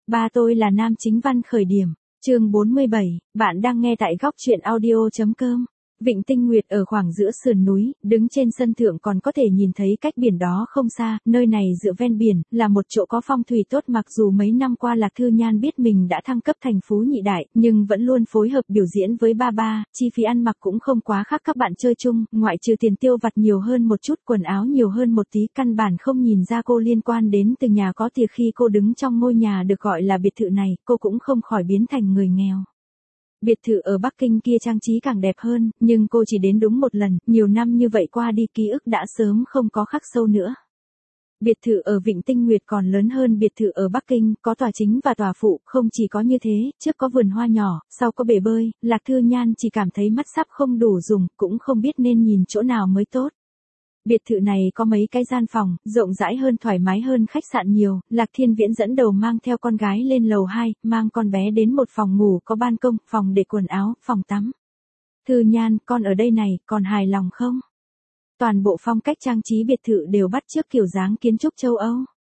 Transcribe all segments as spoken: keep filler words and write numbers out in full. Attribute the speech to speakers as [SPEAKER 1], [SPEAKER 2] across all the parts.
[SPEAKER 1] Ba tôi là nam chính văn khởi điểm. Chương bốn mươi bảy, bạn đang nghe tại góc truyện audio chấm com. Vịnh Tinh Nguyệt ở khoảng giữa sườn núi, đứng trên sân thượng còn có thể nhìn thấy cách biển đó không xa, nơi này dựa ven biển, là một chỗ có phong thủy tốt. Mặc dù mấy năm qua Lạc Thư Nhan biết mình đã thăng cấp thành phú nhị đại, nhưng vẫn luôn phối hợp biểu diễn với ba ba, chi phí ăn mặc cũng không quá khác các bạn chơi chung, ngoại trừ tiền tiêu vặt nhiều hơn một chút, quần áo nhiều hơn một tí, căn bản không nhìn ra cô liên quan đến từng nhà có tiền. Khi cô đứng trong ngôi nhà được gọi là biệt thự này, cô cũng không khỏi biến thành người nghèo. Biệt thự ở Bắc Kinh kia trang trí càng đẹp hơn, nhưng cô chỉ đến đúng một lần, nhiều năm như vậy qua đi ký ức đã sớm không có khắc sâu nữa. Biệt thự ở Vịnh Tinh Nguyệt còn lớn hơn biệt thự ở Bắc Kinh, có tòa chính và tòa phụ, không chỉ có như thế, trước có vườn hoa nhỏ, sau có bể bơi, Lạc Thư Nhan chỉ cảm thấy mắt sắp không đủ dùng, cũng không biết nên nhìn chỗ nào mới tốt. Biệt thự này có mấy cái gian phòng, rộng rãi hơn, thoải mái hơn khách sạn nhiều. Lạc Thiên Viễn dẫn đầu mang theo con gái lên lầu hai, mang con bé đến một phòng ngủ có ban công, phòng để quần áo, phòng tắm. Thư Nhan, con ở đây này, còn hài lòng không? Toàn bộ phong cách trang trí biệt thự đều bắt chước kiểu dáng kiến trúc châu Âu.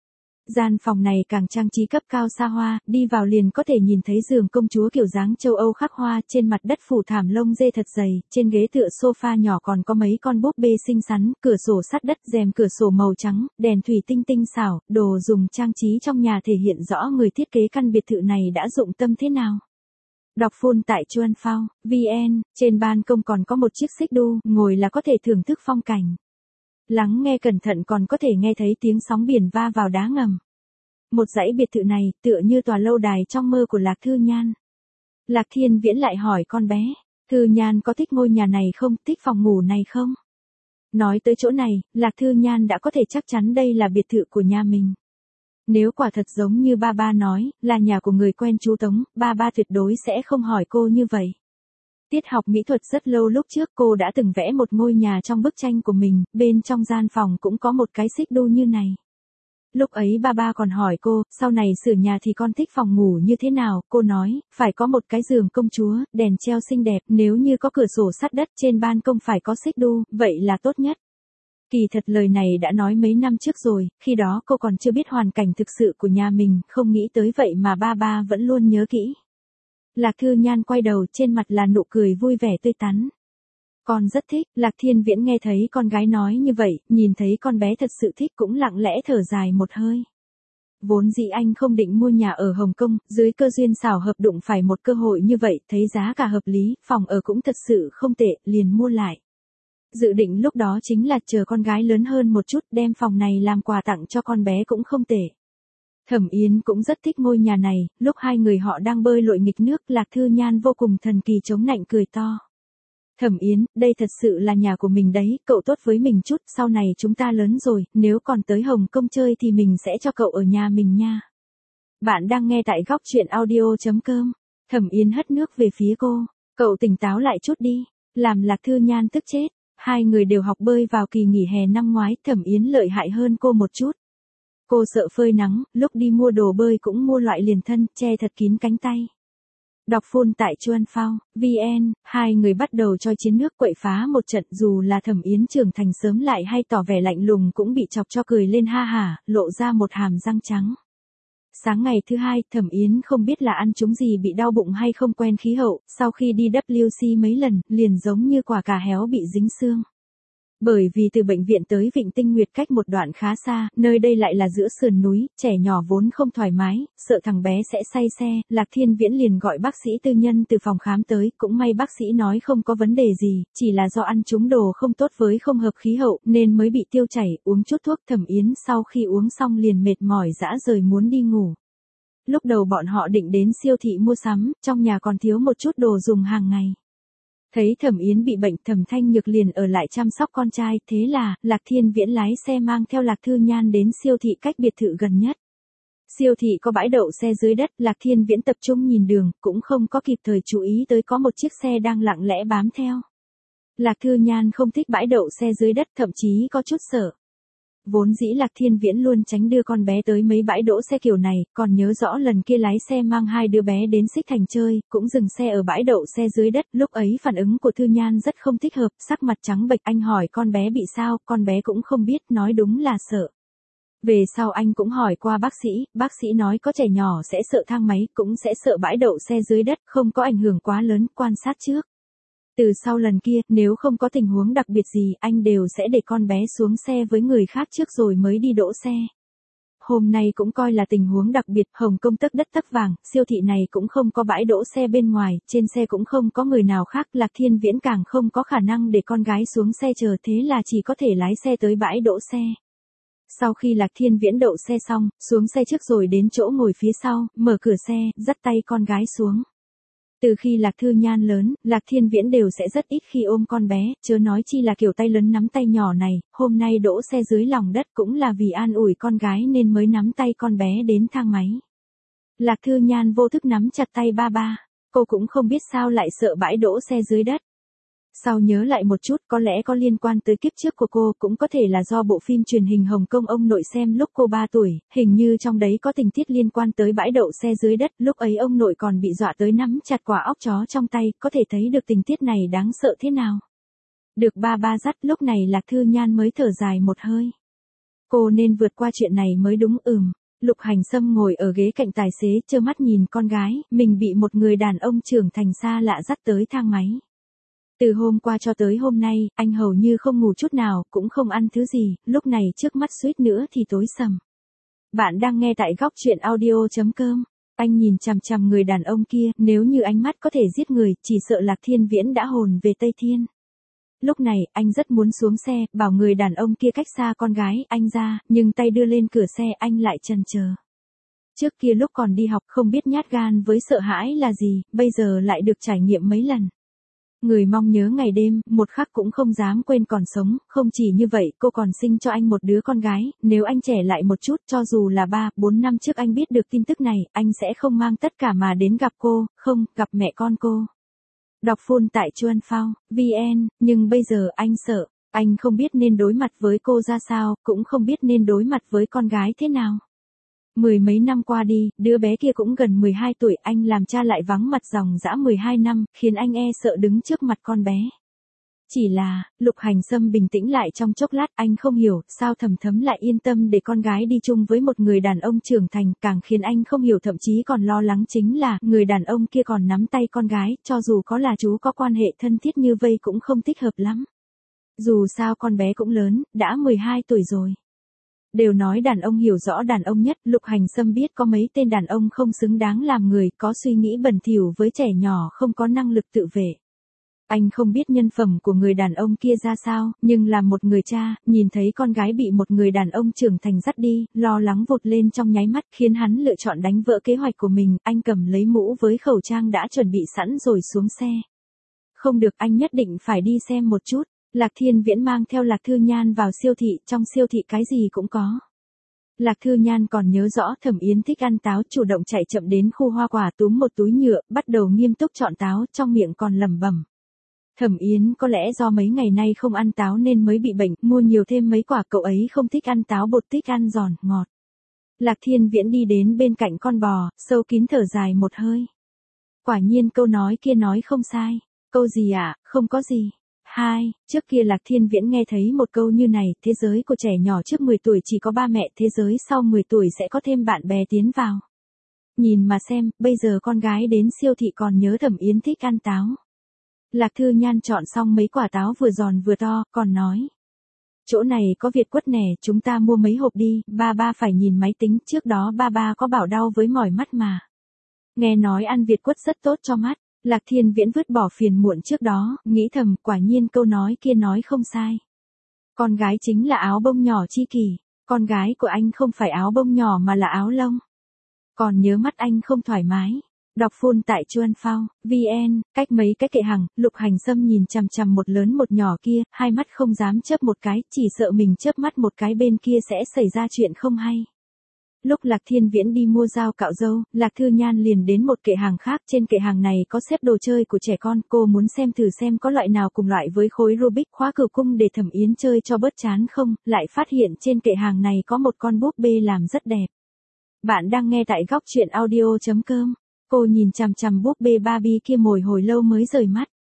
[SPEAKER 1] Gian phòng này càng trang trí cấp cao xa hoa, đi vào liền có thể nhìn thấy giường công chúa kiểu dáng châu Âu khắc hoa, trên mặt đất phủ thảm lông dê thật dày, trên ghế tựa sofa nhỏ còn có mấy con búp bê xinh xắn, cửa sổ sắt đất, rèm cửa sổ màu trắng, đèn thủy tinh tinh xảo, đồ dùng trang trí trong nhà thể hiện rõ người thiết kế căn biệt thự này đã dụng tâm thế nào. Đọc full tại chuan phao chấm vn, trên ban công còn có một chiếc xích đu, ngồi là có thể thưởng thức phong cảnh. Lắng nghe cẩn thận còn có thể nghe thấy tiếng sóng biển va vào đá ngầm. Một dãy biệt thự này tựa như tòa lâu đài trong mơ của Lạc Thư Nhan. Lạc Thiên Viễn lại hỏi con bé, Thư Nhan có thích ngôi nhà này không, thích phòng ngủ này không? Nói tới chỗ này, Lạc Thư Nhan đã có thể chắc chắn đây là biệt thự của nhà mình. Nếu quả thật giống như ba ba nói, là nhà của người quen chú Tống, ba ba tuyệt đối sẽ không hỏi cô như vậy. Tiết học mỹ thuật rất lâu lúc trước cô đã từng vẽ một ngôi nhà trong bức tranh của mình, bên trong gian phòng cũng có một cái xích đu như này. Lúc ấy ba ba còn hỏi cô, sau này sửa nhà thì con thích phòng ngủ như thế nào, cô nói, phải có một cái giường công chúa, đèn treo xinh đẹp, nếu như có cửa sổ sắt đất, trên ban công phải có xích đu, vậy là tốt nhất. Kỳ thật lời này đã nói mấy năm trước rồi, khi đó cô còn chưa biết hoàn cảnh thực sự của nhà mình, không nghĩ tới vậy mà ba ba vẫn luôn nhớ kỹ. Lạc Thư Nhan quay đầu, trên mặt là nụ cười vui vẻ tươi tắn. Con rất thích. Lạc Thiên Viễn nghe thấy con gái nói như vậy, nhìn thấy con bé thật sự thích cũng lặng lẽ thở dài một hơi. Vốn dĩ anh không định mua nhà ở Hồng Kông, dưới cơ duyên xảo hợp đụng phải một cơ hội như vậy, thấy giá cả hợp lý, phòng ở cũng thật sự không tệ, liền mua lại. Dự định lúc đó chính là chờ con gái lớn hơn một chút, đem phòng này làm quà tặng cho con bé cũng không tệ. Thẩm Yến cũng rất thích ngôi nhà này, lúc hai người họ đang bơi lội nghịch nước, Lạc Thư Nhan vô cùng thần kỳ chống nạnh cười to. Thẩm Yến, đây thật sự là nhà của mình đấy, cậu tốt với mình chút, sau này chúng ta lớn rồi, nếu còn tới Hồng Kông chơi thì mình sẽ cho cậu ở nhà mình nha. Bạn đang nghe tại góc truyện audio chấm com. Thẩm Yến hất nước về phía cô, cậu tỉnh táo lại chút đi, làm Lạc Thư Nhan tức chết. Hai người đều học bơi vào kỳ nghỉ hè năm ngoái, Thẩm Yến lợi hại hơn cô một chút. Cô sợ phơi nắng, lúc đi mua đồ bơi cũng mua loại liền thân, che thật kín cánh tay. Đọc full tại chuan phao chấm vn, hai người bắt đầu choi chiến nước quậy phá một trận, dù là Thẩm Yến trưởng thành sớm lại hay tỏ vẻ lạnh lùng cũng bị chọc cho cười lên ha hả, lộ ra một hàm răng trắng. Sáng ngày thứ hai, Thẩm Yến không biết là ăn trúng gì bị đau bụng hay không quen khí hậu, sau khi đi W C mấy lần, liền giống như quả cà héo bị dính xương. Bởi vì từ bệnh viện tới Vịnh Tinh Nguyệt cách một đoạn khá xa, nơi đây lại là giữa sườn núi, trẻ nhỏ vốn không thoải mái, sợ thằng bé sẽ say xe, Lạc Thiên Viễn liền gọi bác sĩ tư nhân từ phòng khám tới, cũng may bác sĩ nói không có vấn đề gì, chỉ là do ăn trúng đồ không tốt với không hợp khí hậu, nên mới bị tiêu chảy, uống chút thuốc. Thẩm Yến sau khi uống xong liền mệt mỏi dã rời muốn đi ngủ. Lúc đầu bọn họ định đến siêu thị mua sắm, trong nhà còn thiếu một chút đồ dùng hàng ngày. Thấy Thẩm Yến bị bệnh, Thẩm Thanh Nhược liền ở lại chăm sóc con trai, thế là, Lạc Thiên Viễn lái xe mang theo Lạc Thư Nhan đến siêu thị cách biệt thự gần nhất. Siêu thị có bãi đậu xe dưới đất, Lạc Thiên Viễn tập trung nhìn đường, cũng không có kịp thời chú ý tới có một chiếc xe đang lặng lẽ bám theo. Lạc Thư Nhan không thích bãi đậu xe dưới đất, thậm chí có chút sợ. Vốn dĩ Lạc Thiên Viễn luôn tránh đưa con bé tới mấy bãi đỗ xe kiểu này, còn nhớ rõ lần kia lái xe mang hai đứa bé đến Xích Thành chơi, cũng dừng xe ở bãi đậu xe dưới đất, lúc ấy phản ứng của Thư Nhan rất không thích hợp, sắc mặt trắng bệch, anh hỏi con bé bị sao, con bé cũng không biết, nói đúng là sợ. Về sau anh cũng hỏi qua bác sĩ, bác sĩ nói có trẻ nhỏ sẽ sợ thang máy, cũng sẽ sợ bãi đậu xe dưới đất, không có ảnh hưởng quá lớn, quan sát trước. Từ sau lần kia, nếu không có tình huống đặc biệt gì, anh đều sẽ để con bé xuống xe với người khác trước rồi mới đi đỗ xe. Hôm nay cũng coi là tình huống đặc biệt, Hồng Kông tấc đất tấc vàng, siêu thị này cũng không có bãi đỗ xe bên ngoài, trên xe cũng không có người nào khác, Lạc Thiên Viễn càng không có khả năng để con gái xuống xe chờ, thế là chỉ có thể lái xe tới bãi đỗ xe. Sau khi Lạc Thiên Viễn đậu xe xong, xuống xe trước rồi đến chỗ ngồi phía sau, mở cửa xe, dắt tay con gái xuống. Từ khi Lạc Thư Nhan lớn, Lạc Thiên Viễn đều sẽ rất ít khi ôm con bé, chớ nói chi là kiểu tay lớn nắm tay nhỏ này, hôm nay đỗ xe dưới lòng đất cũng là vì an ủi con gái nên mới nắm tay con bé đến thang máy. Lạc Thư Nhan vô thức nắm chặt tay ba ba, cô cũng không biết sao lại sợ bãi đỗ xe dưới đất. Sau nhớ lại một chút, có lẽ có liên quan tới kiếp trước của cô, cũng có thể là do bộ phim truyền hình Hồng Kông ông nội xem lúc cô ba tuổi, hình như trong đấy có tình tiết liên quan tới bãi đậu xe dưới đất, lúc ấy ông nội còn bị dọa tới nắm chặt quả óc chó trong tay, có thể thấy được tình tiết này đáng sợ thế nào. Được ba ba dắt, lúc này Lạc Thư Nhan mới thở dài một hơi. Cô nên vượt qua chuyện này mới đúng. Ừm. Lục Hành Sâm ngồi ở ghế cạnh tài xế, trơ mắt nhìn con gái, mình bị một người đàn ông trưởng thành xa lạ dắt tới thang máy. Từ hôm qua cho tới hôm nay, anh hầu như không ngủ chút nào, cũng không ăn thứ gì, lúc này trước mắt suýt nữa thì tối sầm. Bạn đang nghe tại góc truyện audio chấm com. Anh nhìn chằm chằm người đàn ông kia, nếu như ánh mắt có thể giết người, chỉ sợ Lạc Thiên Viễn đã hồn về Tây Thiên. Lúc này, anh rất muốn xuống xe, bảo người đàn ông kia cách xa con gái, anh ra, nhưng tay đưa lên cửa xe, anh lại chần chờ. Trước kia lúc còn đi học không biết nhát gan với sợ hãi là gì, bây giờ lại được trải nghiệm mấy lần. Người mong nhớ ngày đêm, một khắc cũng không dám quên còn sống, không chỉ như vậy, cô còn sinh cho anh một đứa con gái, nếu anh trẻ lại một chút, cho dù là ba, bốn năm trước anh biết được tin tức này, anh sẽ không mang tất cả mà đến gặp cô, không, gặp mẹ con cô. Đọc full tại chuan phao chấm vn, nhưng bây giờ anh sợ, anh không biết nên đối mặt với cô ra sao, cũng không biết nên đối mặt với con gái thế nào. Mười mấy năm qua đi, đứa bé kia cũng gần mười hai tuổi, anh làm cha lại vắng mặt dòng dã mười hai năm, khiến anh e sợ đứng trước mặt con bé. Chỉ là, Lục Hành Sâm bình tĩnh lại trong chốc lát, anh không hiểu, sao Thẩm Thấm lại yên tâm để con gái đi chung với một người đàn ông trưởng thành, càng khiến anh không hiểu thậm chí còn lo lắng chính là, người đàn ông kia còn nắm tay con gái, cho dù có là chú có quan hệ thân thiết như vây cũng không thích hợp lắm. Dù sao con bé cũng lớn, đã mười hai tuổi rồi. Đều nói đàn ông hiểu rõ đàn ông nhất, Lục Hành Sâm biết có mấy tên đàn ông không xứng đáng làm người, có suy nghĩ bẩn thỉu với trẻ nhỏ không có năng lực tự vệ. Anh không biết nhân phẩm của người đàn ông kia ra sao, nhưng là một người cha, nhìn thấy con gái bị một người đàn ông trưởng thành dắt đi, lo lắng vụt lên trong nháy mắt khiến hắn lựa chọn đánh vỡ kế hoạch của mình, anh cầm lấy mũ với khẩu trang đã chuẩn bị sẵn rồi xuống xe. Không được, anh nhất định phải đi xem một chút. Lạc Thiên Viễn mang theo Lạc Thư Nhan vào siêu thị, trong siêu thị cái gì cũng có. Lạc Thư Nhan còn nhớ rõ Thẩm Yến thích ăn táo, chủ động chạy chậm đến khu hoa quả túm một túi nhựa, bắt đầu nghiêm túc chọn táo, trong miệng còn lẩm bẩm. Thẩm Yến có lẽ do mấy ngày nay không ăn táo nên mới bị bệnh, mua nhiều thêm mấy quả, cậu ấy không thích ăn táo bột, thích ăn giòn, ngọt. Lạc Thiên Viễn đi đến bên cạnh con bò, sâu kín thở dài một hơi. Quả nhiên câu nói kia nói không sai. Câu gì ạ, à? Không có gì. Hai, trước kia Lạc Thiên Viễn nghe thấy một câu như này, thế giới của trẻ nhỏ trước mười tuổi chỉ có ba mẹ, thế giới sau mười tuổi sẽ có thêm bạn bè tiến vào. Nhìn mà xem, bây giờ con gái đến siêu thị còn nhớ Thẩm Yến thích ăn táo. Lạc Thư Nhan chọn xong mấy quả táo vừa giòn vừa to, còn nói. Chỗ này có Việt quất nè, chúng ta mua mấy hộp đi, ba ba phải nhìn máy tính, trước đó ba ba có bảo đau với mỏi mắt mà. Nghe nói ăn Việt quất rất tốt cho mắt. Lạc Thiên Viễn vứt bỏ phiền muộn trước đó, nghĩ thầm, quả nhiên câu nói kia nói không sai. Con gái chính là áo bông nhỏ chi kỷ, con gái của anh không phải áo bông nhỏ mà là áo lông. Còn nhớ mắt anh không thoải mái. Đọc full tại chuan phao chấm vn, cách mấy cái kệ hàng, Lục Hành Sâm nhìn chằm chằm một lớn một nhỏ kia, hai mắt không dám chớp một cái, chỉ sợ mình chớp mắt một cái bên kia sẽ xảy ra chuyện không hay. Lúc Lạc Thiên Viễn đi mua dao cạo râu, Lạc Thư Nhan liền đến một kệ hàng khác, trên kệ hàng này có xếp đồ chơi của trẻ con, cô muốn xem thử xem có loại nào cùng loại với khối Rubik khóa cửu cung để Thẩm Yến chơi cho bớt chán không, lại phát hiện trên kệ hàng này có một con búp bê làm rất đẹp. Bạn đang nghe tại góc truyện audio chấm com, cô nhìn chằm chằm búp bê Barbie kia mồi hồi lâu mới rời mắt.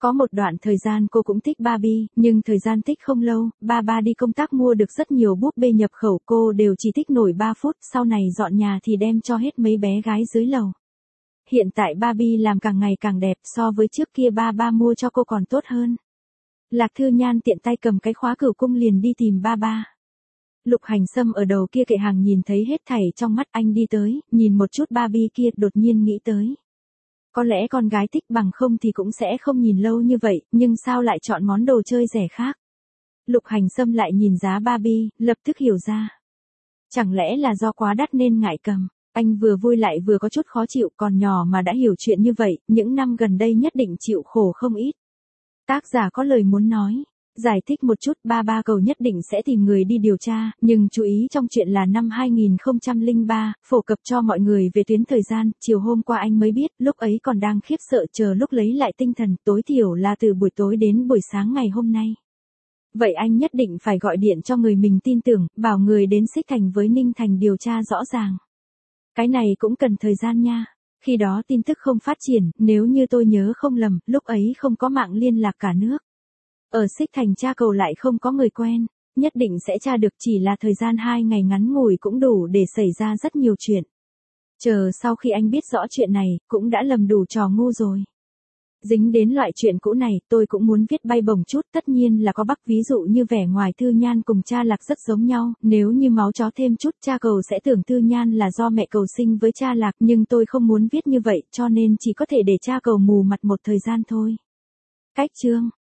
[SPEAKER 1] Có một đoạn thời gian cô cũng thích Barbie, nhưng thời gian thích không lâu, ba ba đi công tác mua được rất nhiều búp bê nhập khẩu, cô đều chỉ thích nổi ba phút, sau này dọn nhà thì đem cho hết mấy bé gái dưới lầu. Hiện tại Barbie làm càng ngày càng đẹp, so với trước kia ba ba mua cho cô còn tốt hơn. Lạc Thư Nhan tiện tay cầm cái khóa cửu cung liền đi tìm ba ba. Lục Hành Sâm ở đầu kia kệ hàng nhìn thấy hết thảy trong mắt anh đi tới, nhìn một chút Barbie kia, đột nhiên nghĩ tới. Có lẽ con gái thích bằng không thì cũng sẽ không nhìn lâu như vậy, nhưng sao lại chọn món đồ chơi rẻ khác? Lục Hành Sâm lại nhìn giá Barbie, lập tức hiểu ra. Chẳng lẽ là do quá đắt nên ngại cầm? Anh vừa vui lại vừa có chút khó chịu, còn nhỏ mà đã hiểu chuyện như vậy, những năm gần đây nhất định chịu khổ không ít. Tác giả có lời muốn nói. Giải thích một chút, ba ba cầu nhất định sẽ tìm người đi điều tra, nhưng chú ý trong chuyện là năm hai nghìn không trăm lẻ ba, phổ cập cho mọi người về tuyến thời gian, chiều hôm qua anh mới biết, lúc ấy còn đang khiếp sợ chờ lúc lấy lại tinh thần, tối thiểu là từ buổi tối đến buổi sáng ngày hôm nay. Vậy anh nhất định phải gọi điện cho người mình tin tưởng, bảo người đến Xích Thành với Ninh Thành điều tra rõ ràng. Cái này cũng cần thời gian nha. Khi đó tin tức không phát triển, nếu như tôi nhớ không lầm, lúc ấy không có mạng liên lạc cả nước. Ở Xích Thành tra cầu lại không có người quen, nhất định sẽ tra được, chỉ là thời gian hai ngày ngắn ngủi cũng đủ để xảy ra rất nhiều chuyện. Chờ sau khi anh biết rõ chuyện này, cũng đã lầm đủ trò ngu rồi. Dính đến loại chuyện cũ này, tôi cũng muốn viết bay bổng chút, tất nhiên là có bắc, ví dụ như vẻ ngoài Thư Nhan cùng Cha Lạc rất giống nhau, nếu như máu chó thêm chút, cha cầu sẽ tưởng Thư Nhan là do mẹ cầu sinh với Cha Lạc, nhưng tôi không muốn viết như vậy, cho nên chỉ có thể để cha cầu mù mặt một thời gian thôi. Cách chương